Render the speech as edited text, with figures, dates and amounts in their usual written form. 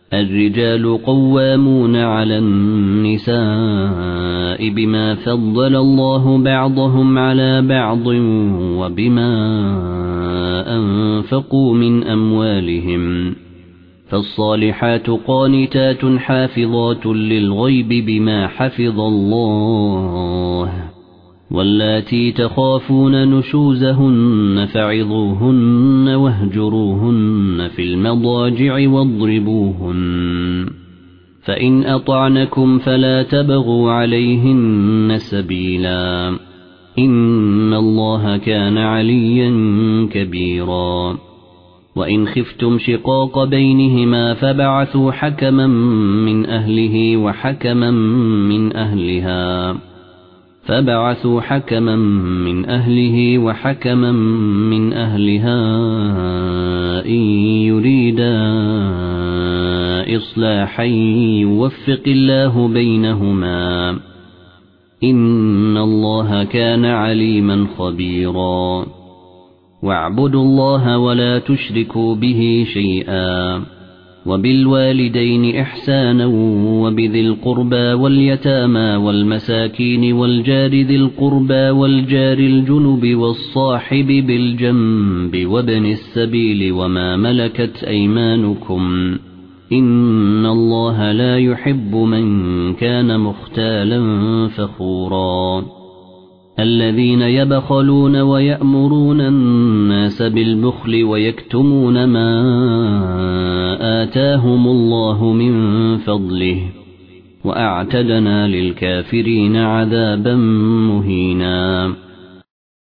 الرجال قوامون على النساء بما فضل الله بعضهم على بعض وبما أنفقوا من أموالهم فالصالحات قانتات حافظات للغيب بما حفظ الله واللاتي تخافون نشوزهن فعظوهن واهجروهن في المضاجع واضربوهن فإن أطعنكم فلا تبغوا عليهن سبيلا إن الله كان عليا كبيرا وإن خفتم شقاق بينهما فبعثوا حكما من أهله وحكما من أهلها إن يريدا إصلاحا يوفق الله بينهما إن الله كان عليما خبيرا واعبدوا الله ولا تشركوا به شيئا وبالوالدين إحسانا وبذي القربى واليتامى والمساكين والجار ذي القربى والجار الجنب والصاحب بالجنب وابن السبيل وما ملكت أيمانكم إن الله لا يحب من كان مختالا فخورا الذين يبخلون ويأمرون الناس بالبخل ويكتمون ما آتاهم الله من فضله وأعتدنا للكافرين عذابا مهينا